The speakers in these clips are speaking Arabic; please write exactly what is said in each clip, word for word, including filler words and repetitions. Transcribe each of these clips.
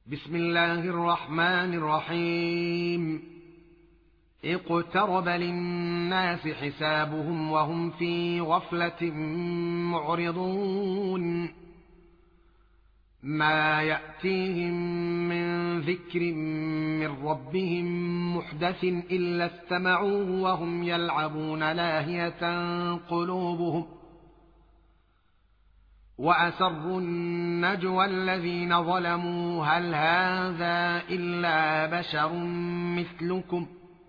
بسم الله الرحمن الرحيم اقترب للناس حسابهم وهم في غفلة معرضون ما يأتيهم من ذكر من ربهم محدث إلا استمعوه وهم يلعبون لاهية قلوبهم وأسروا النجوى الذين ظلموا هل هذا إلا بشر مثلكم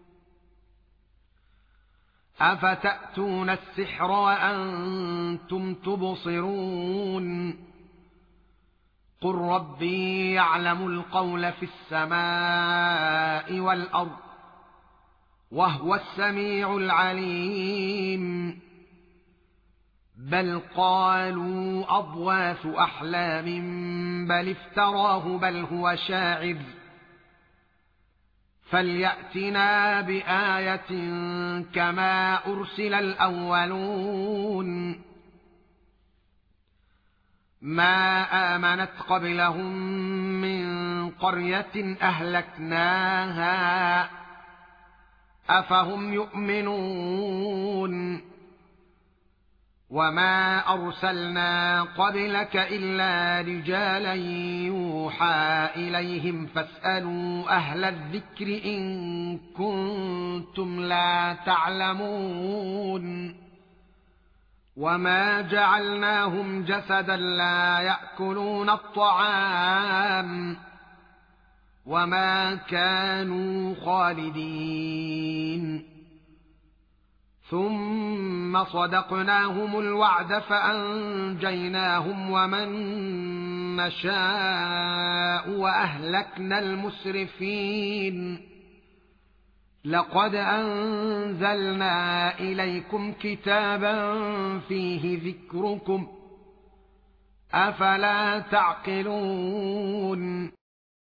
أفتأتون السحر وأنتم تبصرون قل ربي يعلم القول في السماء والأرض وهو السميع العليم بل قالوا أضواث أحلام بل افتراه بل هو شاعر فليأتنا بآية كما أرسل الأولون ما آمنت قبلهم من قرية أهلكناها أفهم يؤمنون وما أرسلنا قبلك إلا رجالا يوحى إليهم فاسألوا أهل الذكر إن كنتم لا تعلمون وما جعلناهم جسدا لا يأكلون الطعام وما كانوا خالدين ثم صدقناهم الوعد فأنجيناهم ومن نشاء وأهلكنا المسرفين لقد أنزلنا إليكم كتابا فيه ذكركم أفلا تعقلون